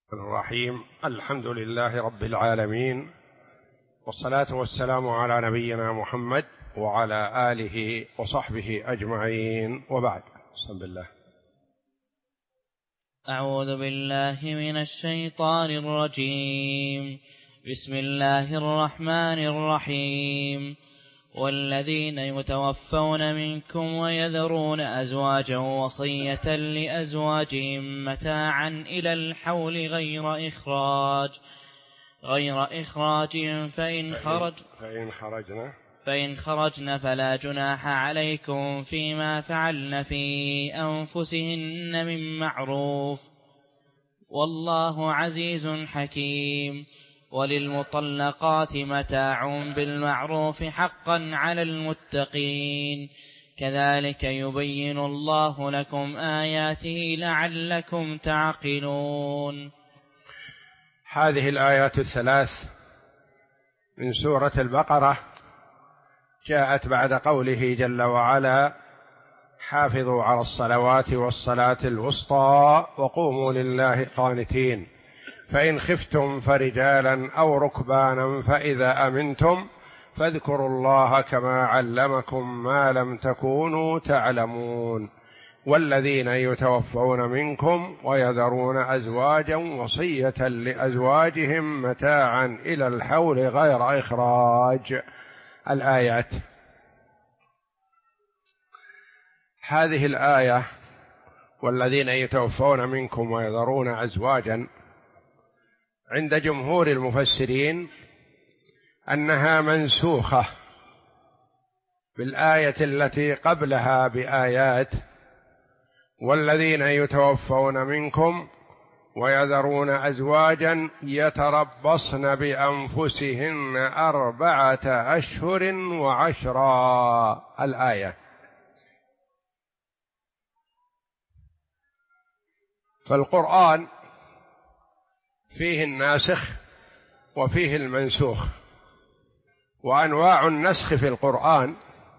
الرحيم. الحمد لله رب العالمين، والصلاة والسلام على نبينا محمد وعلى آله وصحبه أجمعين، وبعد. بسم الله. أعوذ بالله من الشيطان الرجيم. بسم الله الرحمن الرحيم. والذين يتوفون منكم ويذرون أزواجا وصية لأزواجهم متاعا إلى الحول غير إخراج فإن خرجن فلا جناح عليكم فيما فعلن في أنفسهن من معروف، والله عزيز حكيم. وللمطلقات متاع بالمعروف حقا على المتقين، كذلك يبين الله لكم آياته لعلكم تعقلون. هذه الآيات الثلاث من سورة البقرة جاءت بعد قوله جل وعلا: حافظوا على الصلوات والصلاة الوسطى وقوموا لله قانتين، فإن خفتم فرجالا أو ركبانا فإذا أمنتم فاذكروا الله كما علمكم ما لم تكونوا تعلمون. والذين يتوفون منكم ويذرون أزواجا وصية لأزواجهم متاعا إلى الحول غير إخراج. الآيات. هذه الآية والذين يتوفون منكم ويذرون أزواجا عند جمهور المفسرين أنها منسوخة بالآية التي قبلها بآيات: والذين يتوفون منكم ويذرون أزواجا يتربصن بأنفسهن 4 أشهر وعشرا. الآية. فالقرآن فيه الناسخ وفيه المنسوخ، وأنواع النسخ في القرآن: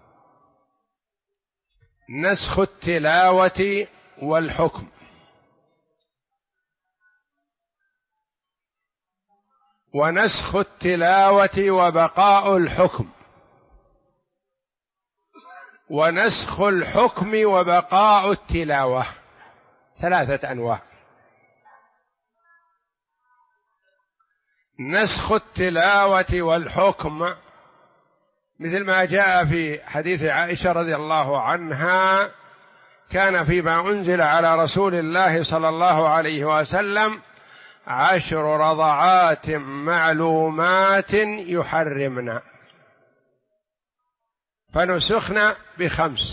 نسخ التلاوة والحكم، ونسخ التلاوة وبقاء الحكم، ونسخ الحكم وبقاء التلاوة. 3 أنواع. نسخ التلاوة والحكم مثل ما جاء في حديث عائشة رضي الله عنها: كان فيما أنزل على رسول الله صلى الله عليه وسلم 10 رضعات معلومات يحرمن، فنسخن ب5،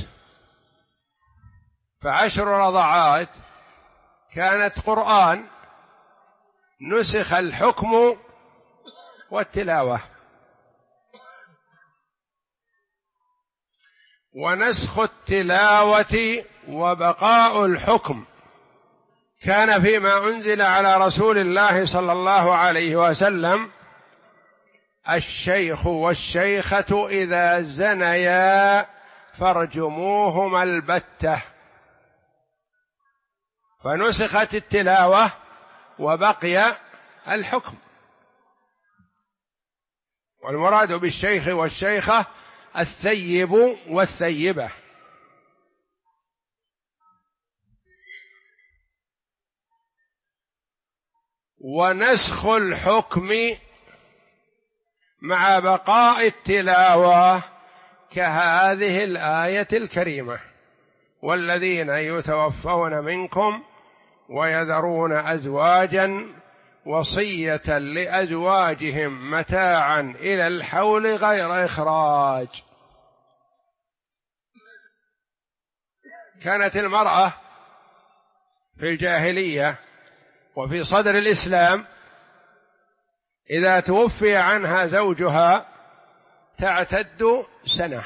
ف10 رضعات كانت قرآن، نسخ الحكم والتلاوة. ونسخ التلاوة وبقاء الحكم كان فيما أنزل على رسول الله صلى الله عليه وسلم: الشيخ والشيخة إذا زنيا فارجموهما البتة، فنسخت التلاوة وبقي الحكم. والمراد بالشيخ والشيخة الثيب والثيبة. ونسخ الحكم مع بقاء التلاوة كهذه الآية الكريمة: والذين يتوفون منكم ويذرون أزواجا وصية لأزواجهم متاعا إلى الحول غير إخراج. كانت المرأة في الجاهلية وفي صدر الإسلام إذا توفي عنها زوجها تعتد سنة،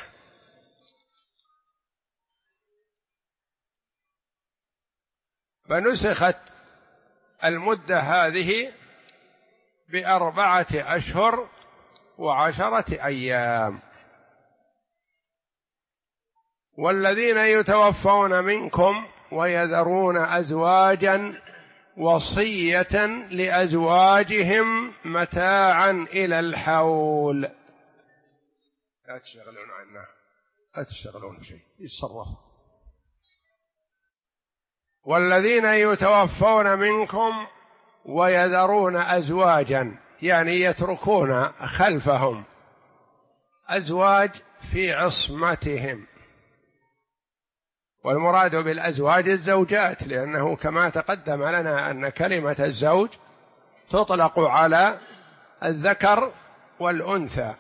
فنسخت المدة هذه ب4 أشهر و10 أيام. والذين يتوفون منكم ويذرون أزواجا وصية لأزواجهم متاعا إلى الحول. لا تشتغلون عنه، لا تشتغلون شيء، يتصرف. والذين يتوفون منكم ويذرون أزواجا، يعني يتركون خلفهم أزواج في عصمتهم، والمراد بالأزواج الزوجات، لأنه كما تقدم لنا أن كلمة الزوج تطلق على الذكر والأنثى.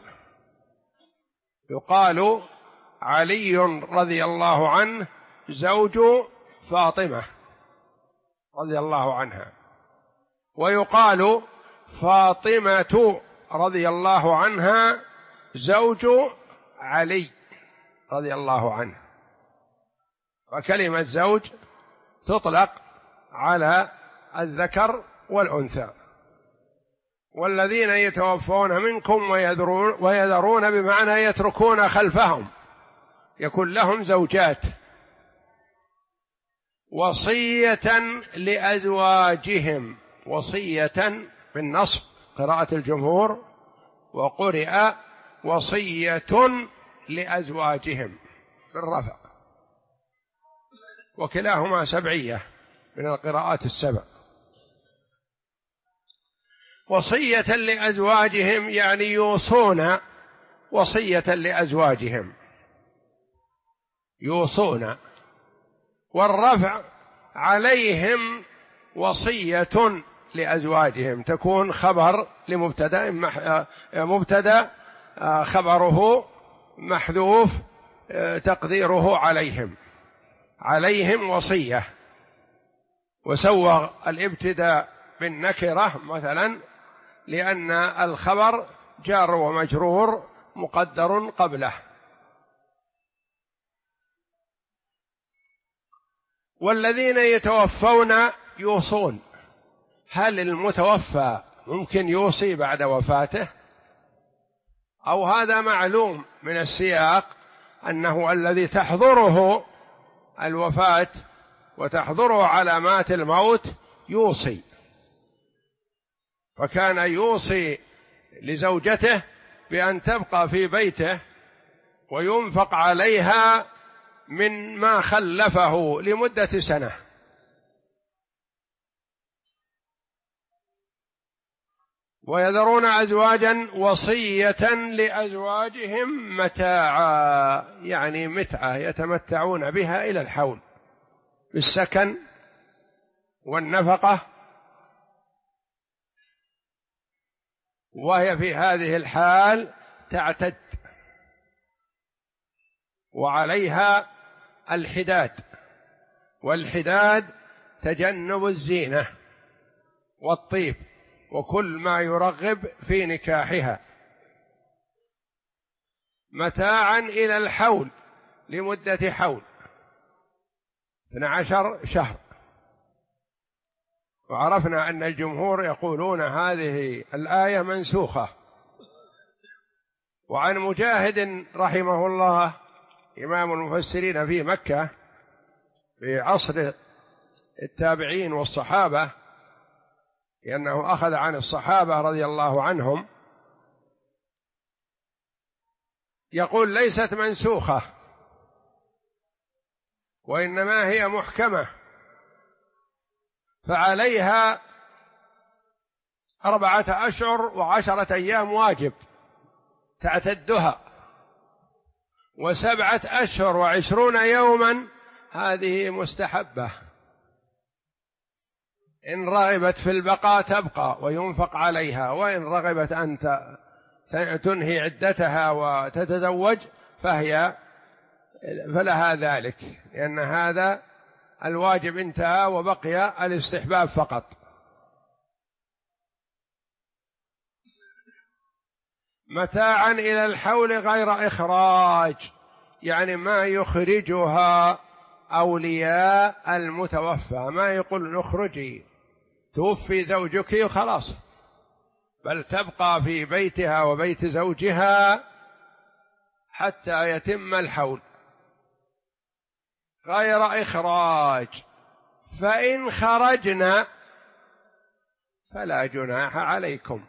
يقال علي رضي الله عنه زوج فاطمة رضي الله عنها، ويقال فاطمة رضي الله عنها زوج علي رضي الله عنه. وكلمة زوج تطلق على الذكر والأنثى. والذين يتوفون منكم ويذرون بمعنى يتركون خلفهم، يكون لهم زوجات. وصية لأزواجهم، وصية بالنصب قراءة الجمهور، وقرئ وصية لأزواجهم بالرفع، وكلاهما سبعية من القراءات السبع. وصية لأزواجهم يعني يوصون وصية لأزواجهم، يوصون، والرفع عليهم وصية لأزواجهم، تكون خبر لمبتدأ، مبتدأ خبره محذوف تقديره عليهم، عليهم وصية. وسوغ الابتداء بالنكرة مثلا لأن الخبر جار ومجرور مقدر قبله. والذين يتوفون يوصون، هل المتوفى ممكن يوصي بعد وفاته؟ أو هذا معلوم من السياق أنه الذي تحضره الوفاة وتحضره علامات الموت يوصي، فكان يوصي لزوجته بأن تبقى في بيته وينفق عليها من ما خلفه لمدة سنة. ويذرون أزواجا وصية لأزواجهم متاعا، يعني متعة يتمتعون بها إلى الحول، بالسكن والنفقة. وهي في هذه الحال تعتد، وعليها الحداد، والحداد تجنب الزينة والطيب وكل ما يرغب في نكاحها، متاعا إلى الحول لمدة حول 12 شهر. وعرفنا أن الجمهور يقولون هذه الآية منسوخة. وعن مجاهد رحمه الله إمام المفسرين في مكة في عصر التابعين والصحابة، لأنه أخذ عن الصحابة رضي الله عنهم، يقول ليست منسوخة وإنما هي محكمة، فعليها 4 أشهر و10 أيام واجب تعتدها، و7 أشهر و20 يوما هذه مستحبة، إن رغبت في البقاء تبقى وينفق عليها، وإن رغبت أن تنهي عدتها وتتزوج فلها ذلك، لأن هذا الواجب انتهى وبقي الاستحباب فقط. متاعا إلى الحول غير إخراج، يعني ما يخرجها أولياء المتوفى، ما يقول نخرجي توفي زوجك خلاص، بل تبقى في بيتها وبيت زوجها حتى يتم الحول غير إخراج. فإن خرجنا فلا جناح عليكم.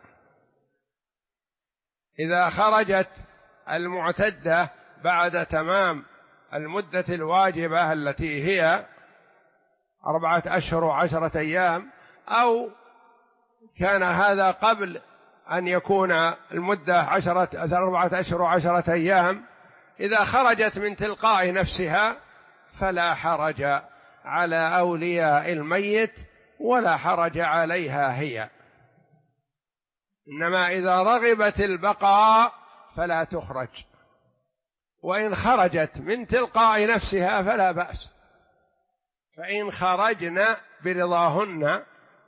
إذا خرجت المعتدة بعد تمام المدة الواجبة التي هي 4 أشهر و10 أيام، أو كان هذا قبل أن يكون المدة 4 أشهر و10 أيام، إذا خرجت من تلقاء نفسها فلا حرج على أولياء الميت ولا حرج عليها هي، إنما إذا رغبت البقاء فلا تخرج، وإن خرجت من تلقاء نفسها فلا بأس. فإن خرجن برضاهن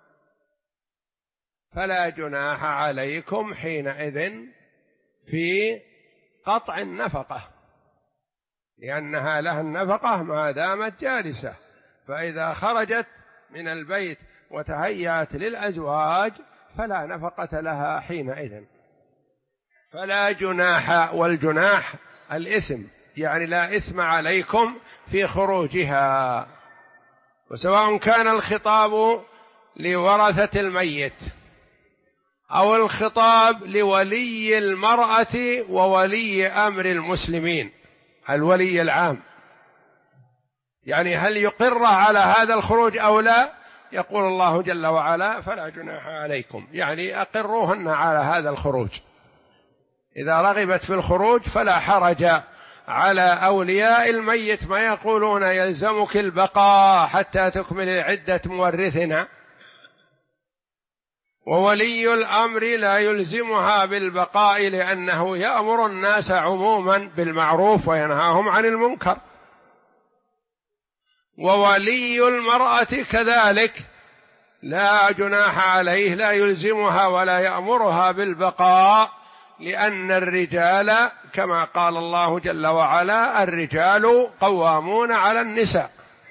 فلا جناح عليكم حينئذ في قطع النفقة، لأنها لها النفقة ما دامت جالسة، فإذا خرجت من البيت وتهيأت للأزواج فلا نفقة لها حينئذ. فلا جناح، والجناح الإثم، يعني لا إثم عليكم في خروجها. وسواء كان الخطاب لورثة الميت أو الخطاب لولي المرأة وولي أمر المسلمين، الولي العام، يعني هل يقر على هذا الخروج أو لا؟ يقول الله جل وعلا فلا جناح عليكم، يعني أقروهن على هذا الخروج. إذا رغبت في الخروج فلا حرج على أولياء الميت، ما يقولون يلزمك البقاء حتى تكمل عدة مورثنا، وولي الأمر لا يلزمها بالبقاء لأنه يأمر الناس عموما بالمعروف وينهاهم عن المنكر، وولي المرأة كذلك لا جناح عليه، لا يلزمها ولا يأمرها بالبقاء، لأن الرجال كما قال الله جل وعلا الرجال قوامون على النساء.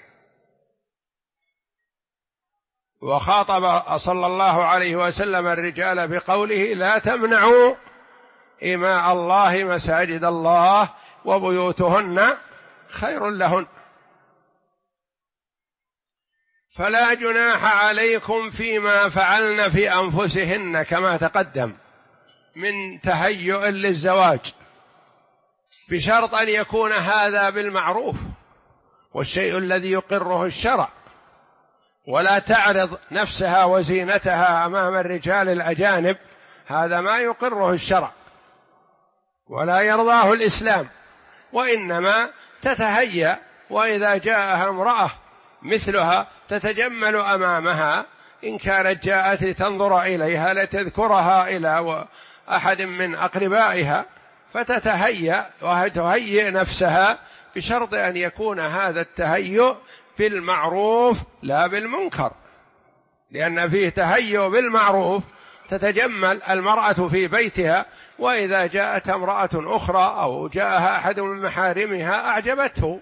وخاطب صلى الله عليه وسلم الرجال بقوله لا تمنعوا إماء الله مساجد الله وبيوتهن خير لهن. فلا جناح عليكم فيما فعلن في أنفسهن كما تقدم من تهيؤ للزواج، بشرط أن يكون هذا بالمعروف والشيء الذي يقره الشرع، ولا تعرض نفسها وزينتها أمام الرجال الأجانب، هذا ما يقره الشرع ولا يرضاه الإسلام، وإنما تتهيأ، وإذا جاءها امرأة مثلها تتجمل أمامها، إن كانت جاءت لتنظر إليها لتذكرها إلى أحد من أقربائها، فتتهيأ وتهيئ نفسها، بشرط أن يكون هذا التهيؤ بالمعروف لا بالمنكر، لأن فيه تهيؤ بالمعروف تتجمل المرأة في بيتها، وإذا جاءت امرأة أخرى أو جاءها أحد من محارمها أعجبته،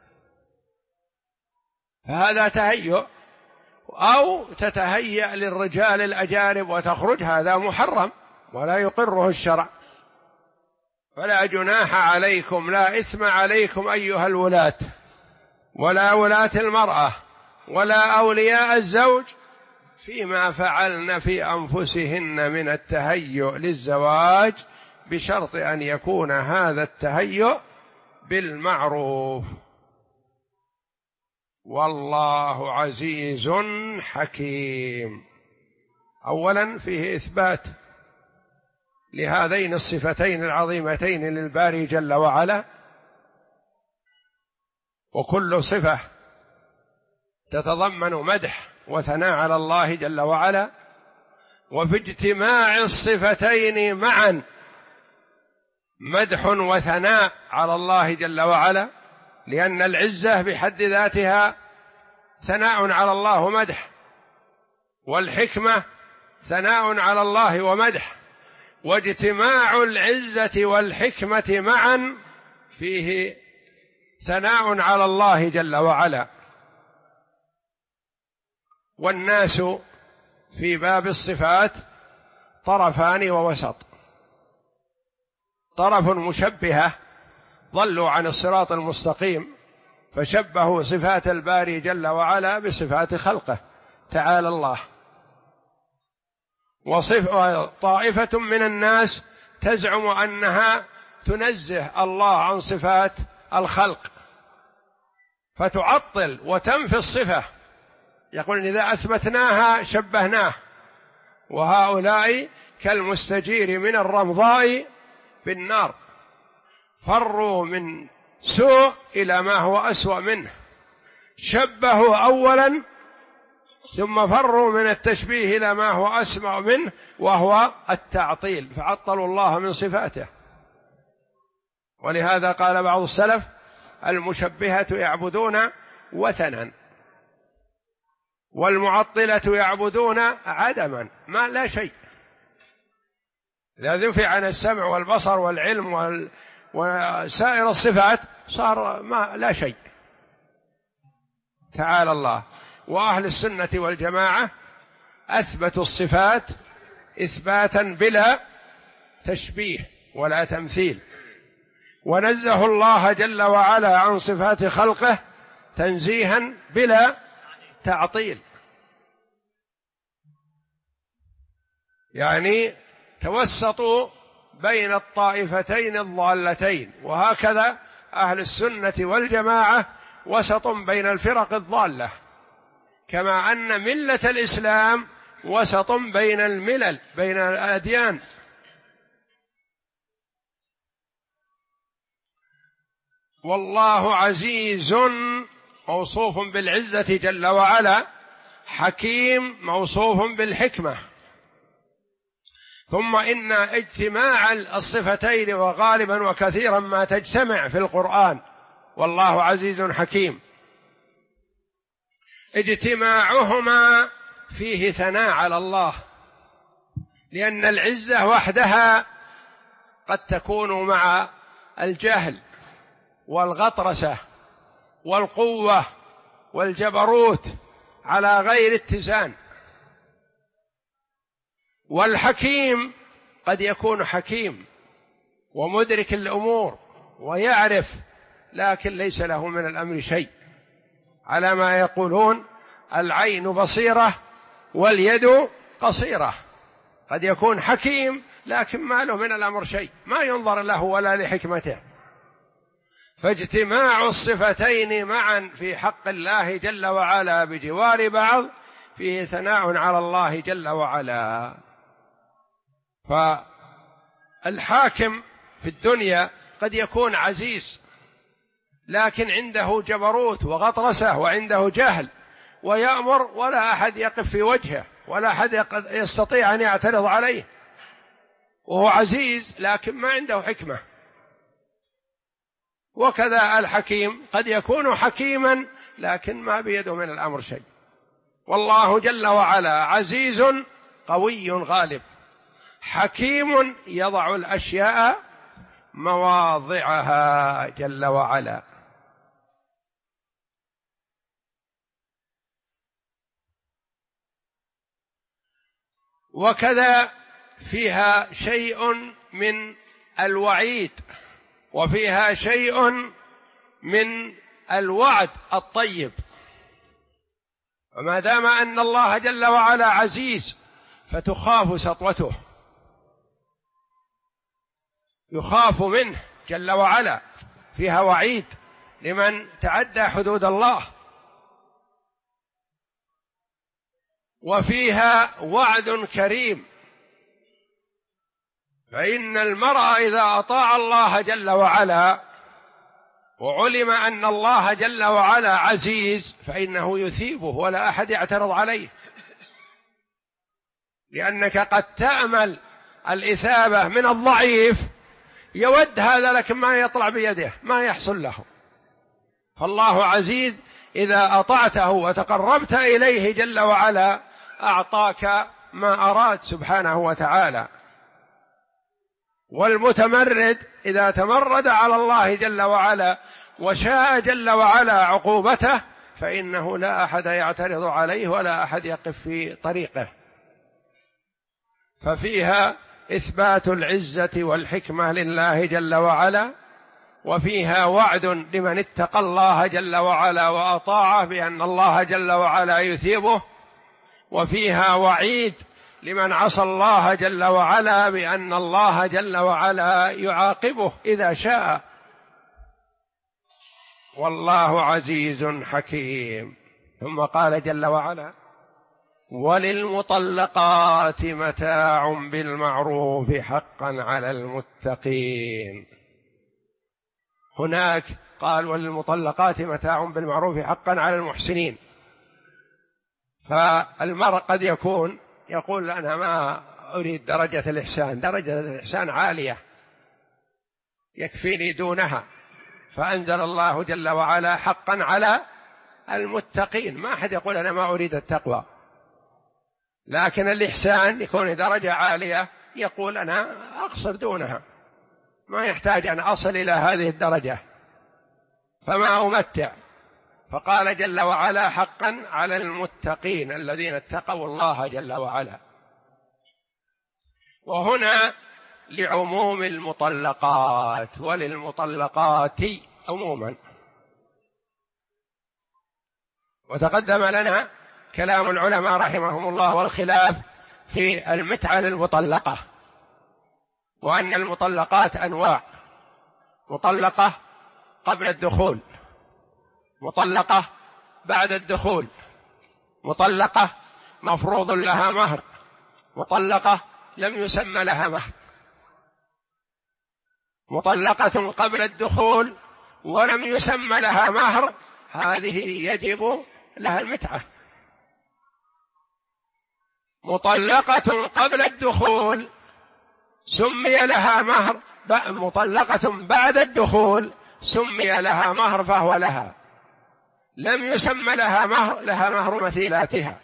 فهذا تهيؤ. أو تتهيأ للرجال الأجانب وتخرج، هذا محرم ولا يقره الشرع. فلا جناح عليكم، لا إثم عليكم أيها الولاة، ولا ولاة المرأة ولا أولياء الزوج، فيما فعلن في أنفسهن من التهيؤ للزواج، بشرط أن يكون هذا التهيؤ بالمعروف. والله عزيز حكيم. أولا فيه إثبات لهذين الصفتين العظيمتين للباري جل وعلا، وكل صفة تتضمن مدح وثناء على الله جل وعلا، وفي اجتماع الصفتين معا مدح وثناء على الله جل وعلا، لأن العزة بحد ذاتها ثناء على الله ومدح، والحكمة ثناء على الله ومدح، واجتماع العزة والحكمة معا فيه ثناء على الله جل وعلا. والناس في باب الصفات طرفان ووسط، طرف مشبهة ضلوا عن الصراط المستقيم فشبهوا صفات الباري جل وعلا بصفات خلقه تعالى الله، وطائفة من الناس تزعم أنها تنزه الله عن صفات الخلق فتعطل وتنفي الصفة، يقول إذا أثبتناها شبهناه، وهؤلاء كالمستجير من الرمضاء بالنار، فروا من سوء إلى ما هو أسوأ منه، شبهوا أولا ثم فروا من التشبيه إلى ما هو أسمع منه وهو التعطيل، فعطلوا الله من صفاته. ولهذا قال بعض السلف: المشبهة يعبدون وثنا، والمعطلة يعبدون عدما، ما لا شيء. إذا دفع عن السمع والبصر والعلم وسائر الصفات صار ما لا شيء. تعالى الله. وأهل السنة والجماعة أثبتوا الصفات إثباتا بلا تشبيه ولا تمثيل، ونزهوا الله جل وعلا عن صفات خلقه تنزيها بلا تعطيل، يعني توسطوا بين الطائفتين الضالتين. وهكذا أهل السنة والجماعة وسط بين الفرق الضالة، كما أن ملة الإسلام وسط بين الملل، بين الأديان. والله عزيز موصوف بالعزة جل وعلا، حكيم موصوف بالحكمة. ثم إن اجتماع الصفتين وغالبا وكثيرا ما تجتمع في القرآن، والله عزيز حكيم، اجتماعهما فيه ثناء على الله، لأن العزة وحدها قد تكون مع الجهل والغطرسة والقوة والجبروت على غير اتزان. والحكيم قد يكون حكيم ومدرك الأمور ويعرف، لكن ليس له من الأمر شيء، على ما يقولون: العين بصيرة واليد قصيرة. قد يكون حكيم لكن ما له من الأمر شيء، ما ينظر له ولا لحكمته. فاجتماع الصفتين معا في حق الله جل وعلا بجوار بعض فيه ثناء على الله جل وعلا. فالحاكم في الدنيا قد يكون عزيز لكن عنده جبروت وغطرسة وعنده جهل، ويأمر ولا أحد يقف في وجهه ولا أحد يستطيع أن يعترض عليه، وهو عزيز لكن ما عنده حكمة. وكذا الحكيم قد يكون حكيما لكن ما بيده من الأمر شيء. والله جل وعلا عزيز قوي غالب، حكيم يضع الأشياء مواضعها جل وعلا. وكذا فيها شيء من الوعيد وفيها شيء من الوعد الطيب. وما دام أن الله جل وعلا عزيز فتخاف سطوته، يخاف منه جل وعلا، فيها وعيد لمن تعدى حدود الله، وفيها وعد كريم. فإن المرء إذا أطاع الله جل وعلا وعلم أن الله جل وعلا عزيز فإنه يثيبه ولا أحد يعترض عليه، لأنك قد تأمل الإثابة من الضعيف، يود هذا لكن ما يطلع بيده، ما يحصل له. فالله عزيز إذا أطعته وتقربت إليه جل وعلا أعطاك ما أراد سبحانه وتعالى. والمتمرد إذا تمرد على الله جل وعلا وشاء جل وعلا عقوبته فإنه لا أحد يعترض عليه ولا أحد يقف في طريقه. ففيها إثبات العزة والحكمة لله جل وعلا، وفيها وعد لمن اتقى الله جل وعلا وأطاعه بأن الله جل وعلا يثيبه، وفيها وعيد لمن عصى الله جل وعلا بأن الله جل وعلا يعاقبه إذا شاء. والله عزيز حكيم. ثم قال جل وعلا: وللمطلقات متاع بالمعروف حقا على المتقين. هناك قال: وللمطلقات متاع بالمعروف حقا على المحسنين. فالمرء قد يقول أنا ما أريد درجة الإحسان، درجة الإحسان عالية يكفيني دونها، فأنزل الله جل وعلا حقا على المتقين. ما أحد يقول أنا ما أريد التقوى، لكن الإحسان يكون درجة عالية يقول أنا أقصر دونها، ما يحتاج أن أصل إلى هذه الدرجة فما أمتع. فقال جل وعلا: حقا على المتقين الذين اتقوا الله جل وعلا. وهنا لعموم المطلقات وللمطلقات عموما. وتقدم لنا كلام العلماء رحمهم الله والخلاف في المتعة للمطلقة، وأن المطلقات أنواع: مطلقة قبل الدخول، مطلقة بعد الدخول، مطلقة مفروض لها مهر، مطلقة لم يسمى لها مهر. مطلقة قبل الدخول ولم يسمى لها مهر هذه يجب لها المتعة. مطلقة قبل الدخول سمي لها مهر، مطلقة بعد الدخول سمي لها مهر فهو لها، لم يسمى لها مهر، لها مهر مثيلاتها.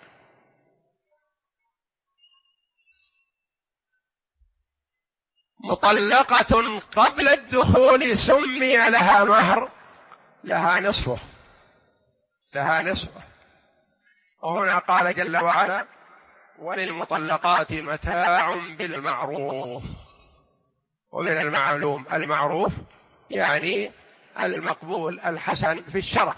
مطلقة قبل الدخول سمي لها مهر، لها نصفه، لها نصفه. وهنا قال جل وعلا: وللمطلقات متاع بالمعروف. ومن المعلوم المعروف يعني المقبول الحسن في الشرع،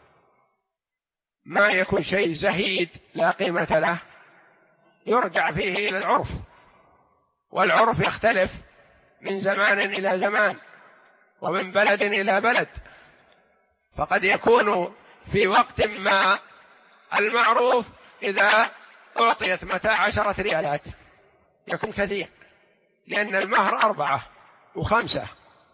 ما يكون شيء زهيد لا قيمة له يرجع فيه إلى العرف، والعرف يختلف من زمان إلى زمان ومن بلد إلى بلد. فقد يكون في وقت ما المعروف إذا أعطيت متاع 10 ريالات يكون كثير، لأن المهر 4 و5.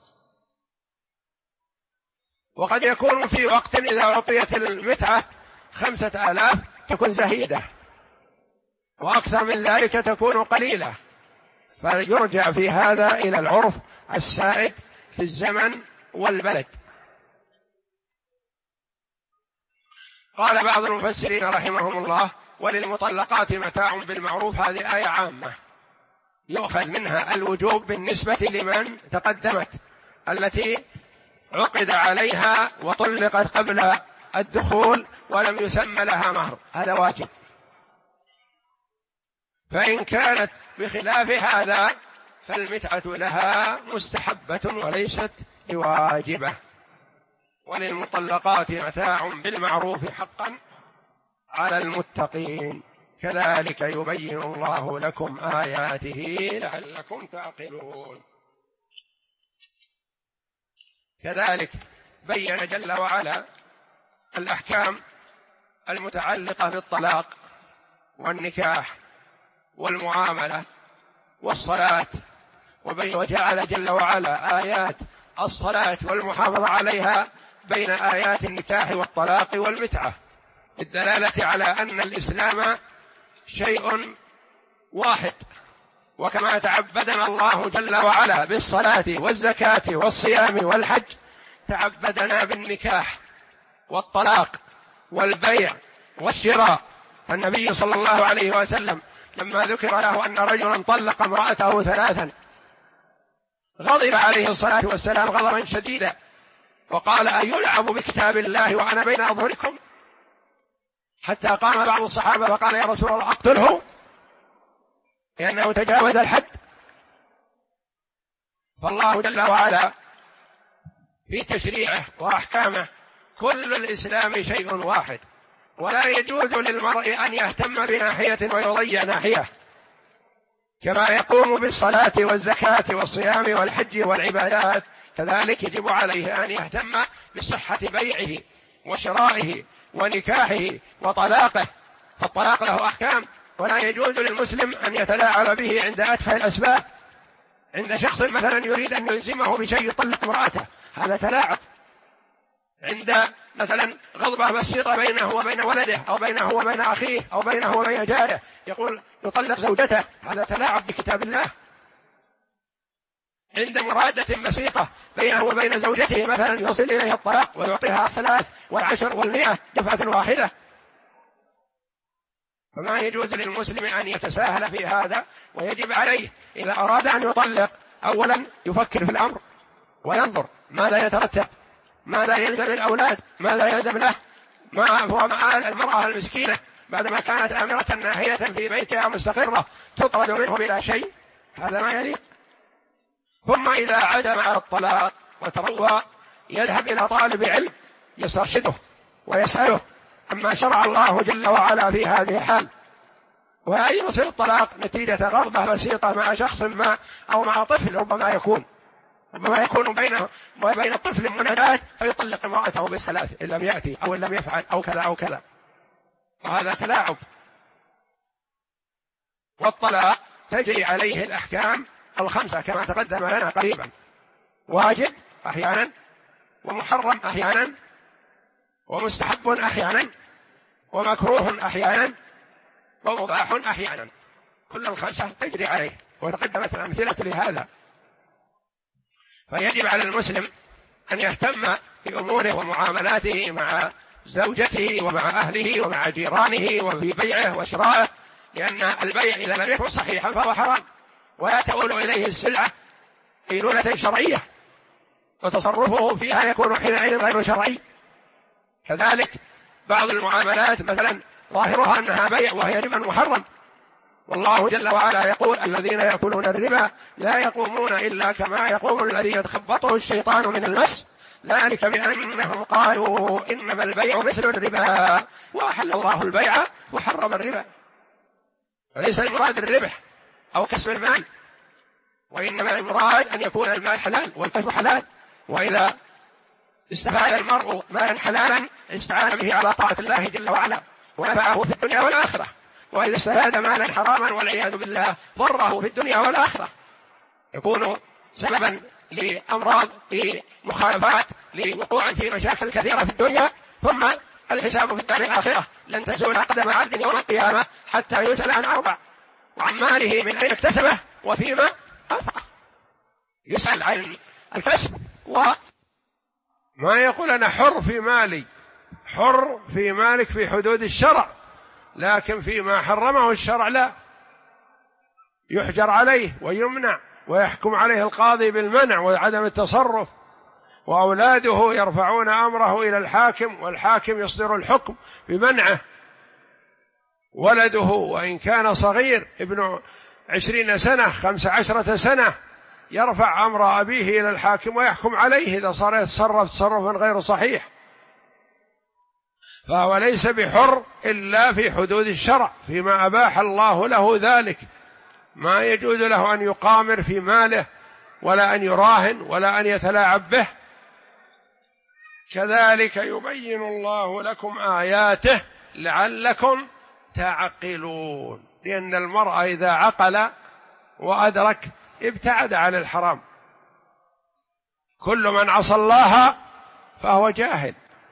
وقد يكون في وقت إذا أعطيت المتعة 5000 تكون زهيدة، وأكثر من ذلك تكون قليلة. فيرجع في هذا إلى العرف السائد في الزمن والبلد. قال بعض المفسرين رحمهم الله: وللمطلقات متاع بالمعروف. هذه آية عامة يؤخذ منها الوجوب بالنسبة لمن تقدمت، التي عقد عليها وطلقت قبل الدخول ولم يسمى لها مهر، هذا واجب. فإن كانت بخلاف هذا فالمتعة لها مستحبة وليست بواجبة. وللمطلقات متاع بالمعروف حقا على المتقين كذلك يبين الله لكم آياته لعلكم تعقلون. كذلك بين جل وعلا الأحكام المتعلقة بالطلاق والنكاح والمعاملة والصلاة، وجعل جل وعلا آيات الصلاة والمحافظة عليها بين آيات النكاح والطلاق والمتعة، الدلالة على أن الإسلام شيء واحد. وكما تعبدنا الله جل وعلا بالصلاة والزكاة والصيام والحج تعبدنا بالنكاح والطلاق والبيع والشراء. النبي صلى الله عليه وسلم لما ذكر له أن رجلا طلق امرأته 3 غضب عليه الصلاة والسلام غضبا شديدا وقال: أيلعب بكتاب الله وأنا بين أظهركم؟ حتى قام بعض الصحابة فقال: يا رسول الله أقتله لأنه تجاوز الحد. فالله جل وعلا في تشريعه وأحكامه كل الإسلام شيء واحد، ولا يجوز للمرء أن يهتم بناحية ويضيع ناحية، كما يقوم بالصلاة والزكاة والصيام والحج والعبادات، كذلك يجب عليه أن يهتم بصحة بيعه وشرائه ونكاحه وطلاقه، فالطلاق له أحكام، ولا يجوز للمسلم أن يتلاعب به عند أتفه الأسباب. عند شخص مثلا يريد أن يلزمه بشيء يطلق امرأته، هذا تلاعب. عند مثلا غضبة بسيطة بينه وبين ولده أو بينه وبين أخيه أو بينه وبين جاره يقول يطلق زوجته، هذا تلاعب بكتاب الله. عند مرادة بسيطة بينه وبين زوجته مثلا يوصل إليها الطلاق ويعطيها 3 و10 و100 دفعة واحدة. فما يجوز للمسلم أن يتساهل في هذا، ويجب عليه إذا أراد أن يطلق أولا يفكر في الأمر وينظر ماذا يترتب، ماذا يلزم الأولاد، ماذا يلزم له، ما هو مآل المرأة المسكينة بعدما كانت آمرة ناهية في بيتها مستقرة تطرد منه بلا شيء، هذا ما يليق. ثم إذا عزم على الطلاق وتروى يذهب إلى طالب علم يسترشده ويسأله عما شرع الله جل وعلا في هذه الحال. وأي يصير الطلاق نتيجة غضبة بسيطة مع شخص ما أو مع طفل، ربما يكون بينه وبين الطفل منادات فيطلق امرأته بالثلاث إن لم يأتي أو إن لم يفعل أو كذا أو كذا، وهذا تلاعب. والطلاق تجري عليه الأحكام 5 كما تقدم لنا قريبا: واجب أحيانا، ومحرم أحيانا، ومستحب أحيانا، ومكروه أحيانا، ومباح أحيانا. كل 5 تجري عليه، وتقدمت الأمثلة لهذا. فيجب على المسلم أن يهتم بأموره ومعاملاته مع زوجته ومع أهله ومع جيرانه وفي بيعه وشرائه، لأن البيع إذا لم يكن صحيحا فهو حرام، ولا تؤول إليه السلعة قيلولة شرعية، وتصرفه فيها يكون حينئذ غير شرعي. كذلك بعض المعاملات مثلا ظاهرها أنها بيع وهي ربا محرم، والله جل وعلا يقول: الذين يأكلون الربا لا يقومون إلا كما يقوم الذي يتخبطه الشيطان من المس، ذلك بأنهم قالوا إنما البيع مثل الربا وأحل الله البيع وحرم الربا. فليس المراد الربح أو كسب المال، وإنما المراد أن يكون المال حلال والكسب حلال. وإذا استفاد المرء مالا حلالا استعان به على طاعة الله جل وعلا ونفعه في الدنيا والآخرة، وإذا استفاد مالا حراما والعياذ بالله ضره في الدنيا والآخرة، يكون سببا لأمراض، لمخالفات، لوقوع في مشاكل كثيرة في الدنيا، ثم الحساب في الدار الآخرة. لن تزول قدم عبد يوم القيامة حتى يسأل عن 4: وعن ماله من أين اكتسبه وفيما أنفقه. يسأل عن الكسب، وما يقول أنا حر في مالي، حر في مالك في حدود الشرع، لكن فيما حرمه الشرع لا، يحجر عليه ويمنع ويحكم عليه القاضي بالمنع وعدم التصرف، وأولاده يرفعون أمره إلى الحاكم والحاكم يصدر الحكم بمنعه. ولده وإن كان صغير ابن 20 سنة 15 سنة يرفع أمر أبيه إلى الحاكم ويحكم عليه إذا صار يتصرف تصرفا غير صحيح، فهو ليس بحر إلا في حدود الشرع فيما أباح الله له ذلك. ما يجوز له أن يقامر في ماله ولا أن يراهن ولا أن يتلاعب به. كذلك يبين الله لكم آياته لعلكم تعقلون، لأن المرء إذا عقل وأدرك ابتعد عن الحرام. كل من عصى الله فهو جاهل،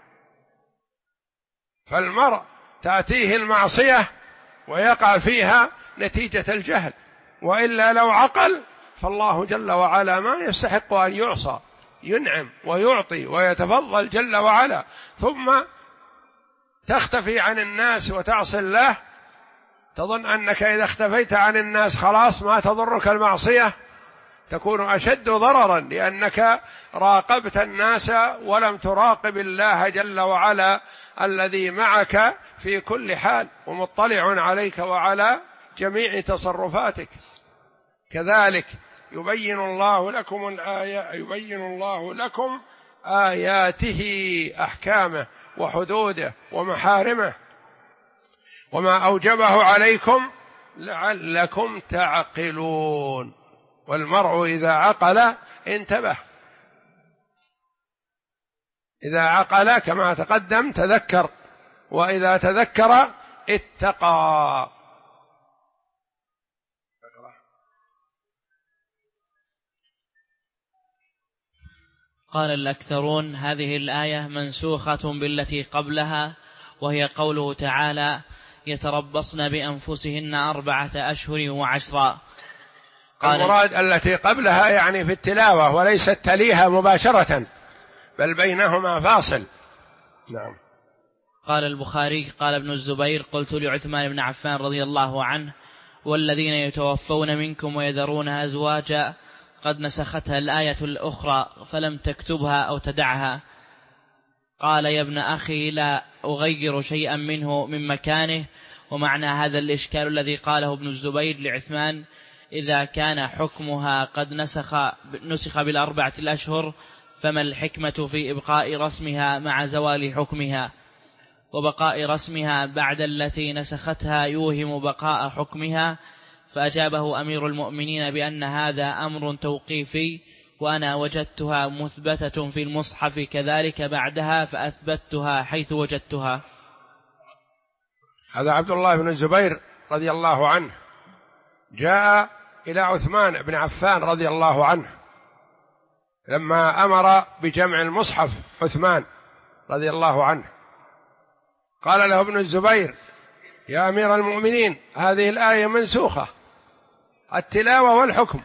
فالمرء تأتيه المعصية ويقع فيها نتيجة الجهل، وإلا لو عقل فالله جل وعلا ما يستحق أن يعصى، ينعم ويعطي ويتفضل جل وعلا، ثم تختفي عن الناس وتعصي الله، تظن أنك إذا اختفيت عن الناس خلاص ما تضرك المعصية، تكون أشد ضررا، لأنك راقبت الناس ولم تراقب الله جل وعلا الذي معك في كل حال ومطلع عليك وعلى جميع تصرفاتك. كذلك يبين الله لكم الآية، يبين الله لكم آياته، أحكامه وحدوده ومحارمه، وما أوجبه عليكم لعلكم تعقلون. والمرء إذا عقل انتبه، إذا عقل كما تقدم تذكر، وإذا تذكر اتقى. قال الأكثرون هذه الآية منسوخة بالتي قبلها، وهي قوله تعالى يتربصن بأنفسهن 4 أشهر و10. المراد التي قبلها يعني في التلاوة، وليست تليها مباشرة، بل بينهما فاصل. نعم. قال البخاري قال ابن الزبير قلت لعثمان بن عفان رضي الله عنه والذين يتوفون منكم ويذرون أزواجا قد نسختها الآية الأخرى فلم تكتبها أو تدعها. قال يا ابن أخي لا أغير شيئا منه من مكانه. ومعنى هذا الإشكال الذي قاله ابن الزبير لعثمان إذا كان حكمها قد نسخ ب4 الأشهر فما الحكمة في إبقاء رسمها مع زوال حكمها؟ وبقاء رسمها بعد التي نسختها يوهم بقاء حكمها. فأجابه أمير المؤمنين بأن هذا أمر توقيفي، وأنا وجدتها مثبتة في المصحف كذلك بعدها فأثبتها حيث وجدتها. هذا عبد الله بن الزبير رضي الله عنه جاء إلى عثمان بن عفان رضي الله عنه لما أمر بجمع المصحف عثمان رضي الله عنه، قال له ابن الزبير يا أمير المؤمنين هذه الآية منسوخة، التلاوة والحكم،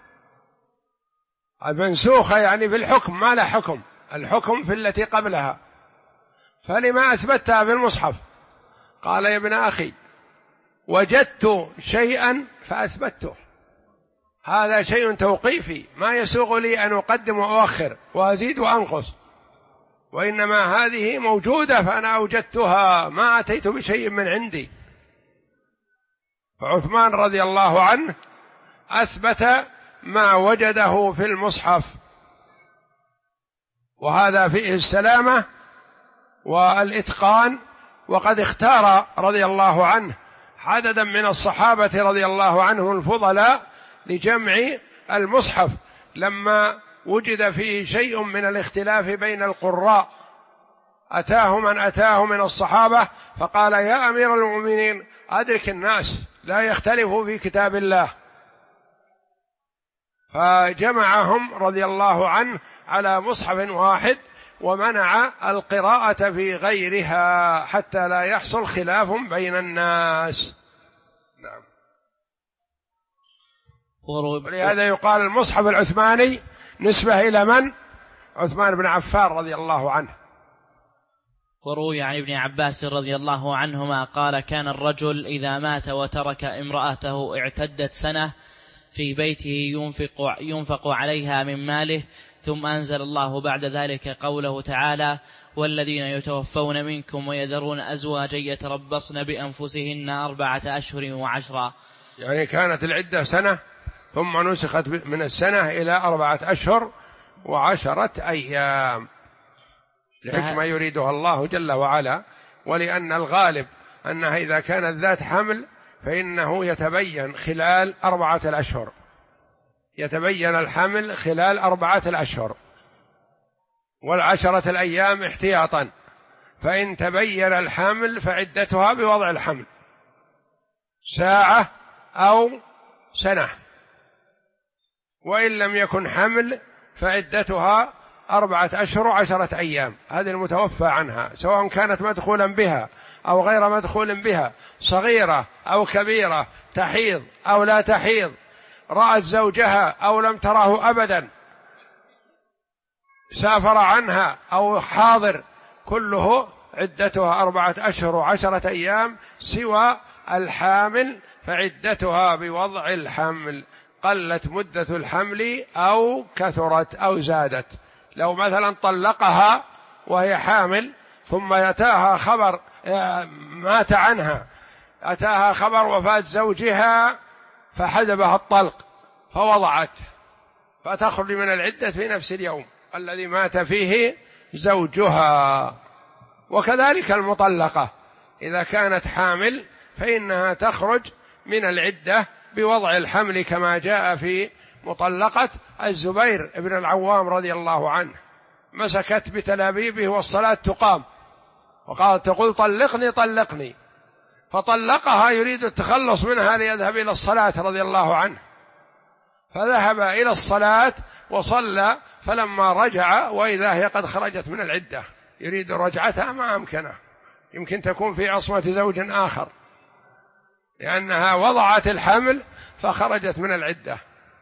المنسوخة يعني في الحكم ما لا حكم، الحكم في التي قبلها، فلما أثبتها في المصحف؟ قال يا ابن أخي وجدت شيئا فأثبته، هذا شيء توقيفي ما يسوغ لي أن أقدم وأؤخر وأزيد وأنقص، وإنما هذه موجودة فأنا أوجدتها ما أتيت بشيء من عندي. فعثمان رضي الله عنه أثبت ما وجده في المصحف، وهذا فيه السلامة والإتقان. وقد اختار رضي الله عنه عددا من الصحابة رضي الله عنهم الفضلاء لجمع المصحف لما وجد فيه شيء من الاختلاف بين القراء، أتاه من أتاه من الصحابة فقال يا أمير المؤمنين أدرك الناس لا يختلفوا في كتاب الله، فجمعهم رضي الله عنه على مصحف واحد ومنع القراءة في غيرها حتى لا يحصل خلاف بين الناس. نعم. ولهذا يقال المصحف العثماني نسبة إلى من؟ عثمان بن عفان رضي الله عنه. وروي عن ابن عباس رضي الله عنهما قال كان الرجل إذا مات وترك امرأته اعتدت سنة في بيته ينفق عليها من ماله، ثم أنزل الله بعد ذلك قوله تعالى والذين يتوفون منكم ويذرون أزواجا يتربصن بأنفسهن 4 أشهر و10. يعني كانت العدة سنة ثم نسخت من السنة إلى 4 أشهر و10 أيام لحكمة يريدها الله جل وعلا، ولأن الغالب أنها إذا كانت ذات حمل فإنه يتبين خلال 4 أشهر، يتبين الحمل خلال 4 أشهر، و10 الأيام احتياطا، فإن تبين الحمل فعدتها بوضع الحمل ساعة أو سنة، وإن لم يكن حمل فعدتها 4 أشهر و10 أيام. هذه المتوفى عنها سواء كانت مدخولا بها أو غير مدخول بها، صغيرة أو كبيرة، تحيض أو لا تحيض، رأت زوجها أو لم تره أبدا، سافر عنها أو حاضر، كله عدتها 4 أشهر و10 أيام، سوى الحامل فعدتها بوضع الحمل، قلت مدة الحمل أو كثرت أو زادت. لو مثلا طلقها وهي حامل ثم أتاها خبر مات عنها، أتاها خبر وفاة زوجها فحجبها الطلق فوضعت، فتخرج من العدة في نفس اليوم الذي مات فيه زوجها. وكذلك المطلقة إذا كانت حامل فإنها تخرج من العدة بوضع الحمل كما جاء في مطلقة الزبير بن العوام رضي الله عنه، مسكت بتلابيبه والصلاة تقام وقالت تقول طلقني طلقني، فطلقها يريد التخلص منها ليذهب إلى الصلاة رضي الله عنه، فذهب إلى الصلاة وصلى، فلما رجع وإذا هي قد خرجت من العدة، يريد رجعتها ما أمكنه، يمكن تكون في عصمة زوج آخر لأنها وضعت الحمل فخرجت من العدة.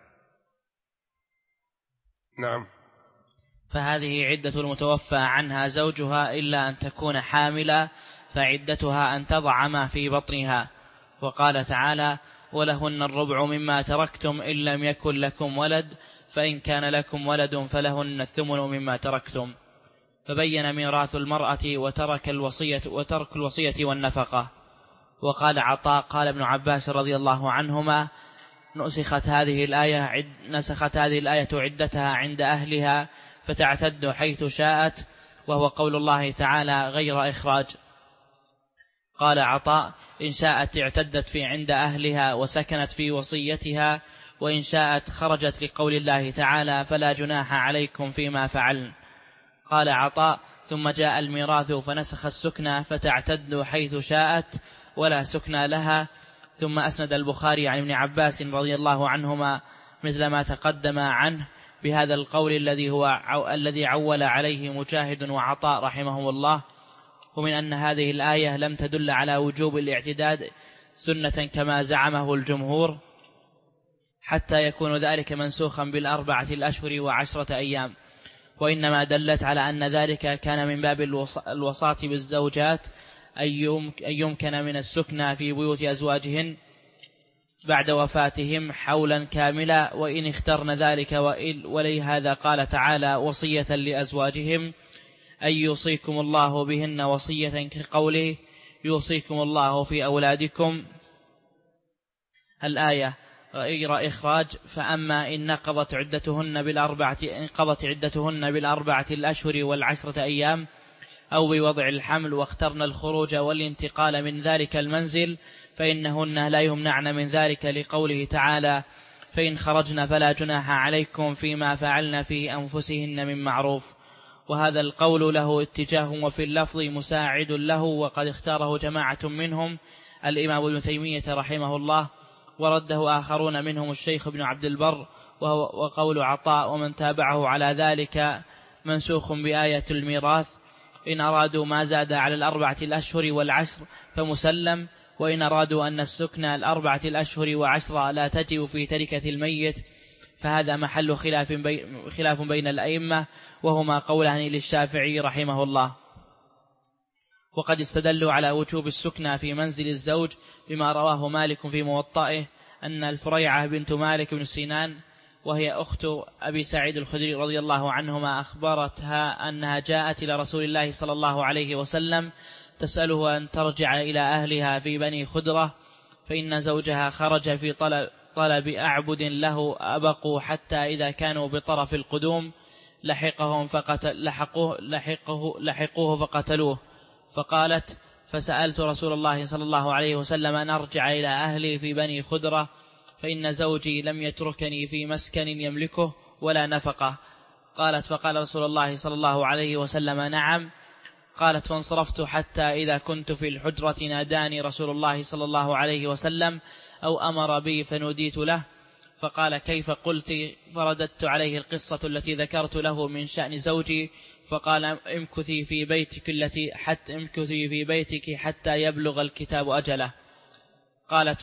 نعم. فهذه عدة المتوفى عنها زوجها إلا أن تكون حاملا، فعدتها أن تضع ما في بطنها. وقال تعالى: ولهن الربع مما تركتم إن لم يكن لكم ولد، فإن كان لكم ولد فلهن الثمن مما تركتم. فبين ميراث المرأة وترك الوصية والنفقة. وقال عطاء قال ابن عباس رضي الله عنهما: نسخت هذه الآية عدتها عند أهلها فتعتد حيث شاءت، وهو قول الله تعالى غير إخراج. قال عطاء: إن شاءت اعتدت في عند أهلها وسكنت في وصيتها، وإن شاءت خرجت لقول الله تعالى فلا جناح عليكم فيما فعلن. قال عطاء: ثم جاء الميراث فنسخ السكنى فتعتد حيث شاءت ولا سكنى لها. ثم أسند البخاري عن ابن عباس رضي الله عنهما مثل ما تقدم عنه بهذا القول الذي عول عليه مجاهد وعطاء رحمهم الله، ومن أن هذه الآية لم تدل على وجوب الاعتداد سنة كما زعمه الجمهور، حتى يكون ذلك منسوخا بالأربعة الأشهر و10 أيام، وإنما دلت على أن ذلك كان من باب الوصاة بالزوجات أن يمكن من السكنى في بيوت أزواجهن بعد وفاتهم حولا كاملا، وإن اخترن ذلك. ولهذا قال تعالى: وصية لأزواجهم أن يوصيكم الله بهن وصية، كقوله: يوصيكم الله في أولادكم الآية غير إخراج. فأما إن انقضت عدتهن بالأربعة الأشهر و10 أيام أو بوضع الحمل واخترن الخروج والانتقال من ذلك المنزل، فإنهن لا يمنعن من ذلك، لقوله تعالى: فإن خرجن فلا جناح عليكم فيما فعلن في أنفسهن من معروف. وهذا القول له اتجاه وفي اللفظ مساعد له، وقد اختاره جماعة منهم الإمام ابن تيمية رحمه الله، ورده آخرون منهم الشيخ ابن عبد البر. وقول عطاء ومن تابعه على ذلك منسوخ بآية الميراث، إن أرادوا ما زاد على 4 الأشهر و10 فمسلم، وإن أرادوا أن السكنى 4 الأشهر و10 لا تجب في تركة الميت فهذا محل خلاف بين الأئمة، وهما قولان للشافعي رحمه الله. وقد استدلوا على وجوب السكنى في منزل الزوج بما رواه مالك في موطئه أن الفريعة بنت مالك بن سنان، وهي أخت أبي سعيد الخدري رضي الله عنهما، أخبرتها أنها جاءت إلى رسول الله صلى الله عليه وسلم تسأله أن ترجع إلى أهلها في بني خدرة، فإن زوجها خرج في طلب أعبد له أبقوا حتى إذا كانوا بطرف القدوم لحقوه فقتلوه. فقالت: فسألت رسول الله صلى الله عليه وسلم أن أرجع إلى أهلي في بني خدرة، فإن زوجي لم يتركني في مسكن يملكه ولا نفقة. قالت: فقال رسول الله صلى الله عليه وسلم: نعم. قالت: فانصرفت حتى إذا كنت في الحجرة ناداني رسول الله صلى الله عليه وسلم أو أمر بي فنوديت له، فقال: كيف قلت؟ فرددت عليه القصة التي ذكرت له من شأن زوجي، فقال: امكثي في بيتك حتى يبلغ الكتاب أجله. قالت: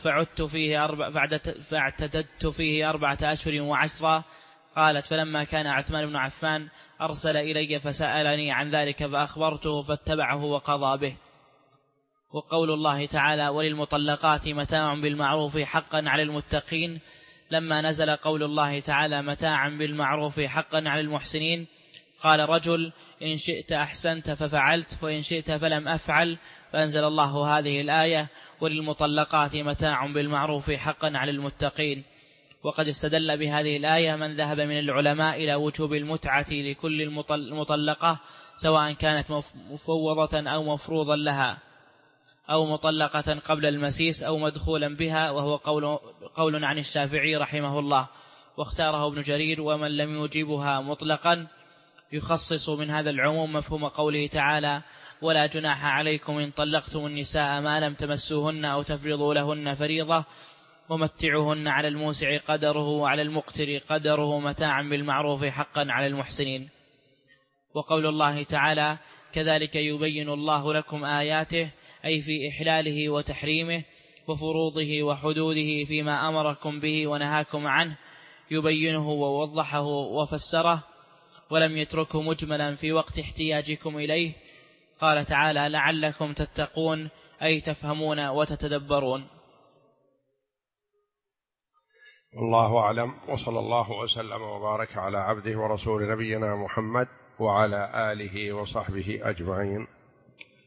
فاعتددت فيه 4 أشهر و10. قالت: فلما كان عثمان بن عفان أرسل إلي فسألني عن ذلك فأخبرته فاتبعه وقضى به. وقول الله تعالى: وللمطلقات متاع بالمعروف حقا على المتقين، لما نزل قول الله تعالى: متاعا بالمعروف حقا على المحسنين، قال رجل: إن شئت أحسنت ففعلت، وإن شئت فلم أفعل، فأنزل الله هذه الآية: وللمطلقات متاع بالمعروف حقا على المتقين. وقد استدل بهذه الآية من ذهب من العلماء إلى وجوب المتعة لكل المطلقة سواء كانت مفوضة أو مفروضا لها. أو مطلقة قبل المسيس أو مدخولا بها، وهو قول عن الشافعي رحمه الله، واختاره ابن جرير. ومن لم يجيبها مطلقا يخصص من هذا العموم مفهوم قوله تعالى: ولا جناح عليكم إن طلقتم النساء ما لم تمسوهن أو تفرضوا لهن فريضة ومتعوهن على الموسع قدره وعلى المقتر قدره متاعا بالمعروف حقا على المحسنين. وقول الله تعالى: كذلك يبين الله لكم آياته، أي في إحلاله وتحريمه وفروضه وحدوده فيما أمركم به ونهاكم عنه، يبينه ووضحه وفسره، ولم يتركه مجملا في وقت احتياجكم إليه. قال تعالى: لعلكم تتقون، أي تفهمون وتتدبرون. الله أعلم، وصلى الله وسلم وبارك على عبده ورسول نبينا محمد وعلى آله وصحبه أجمعين.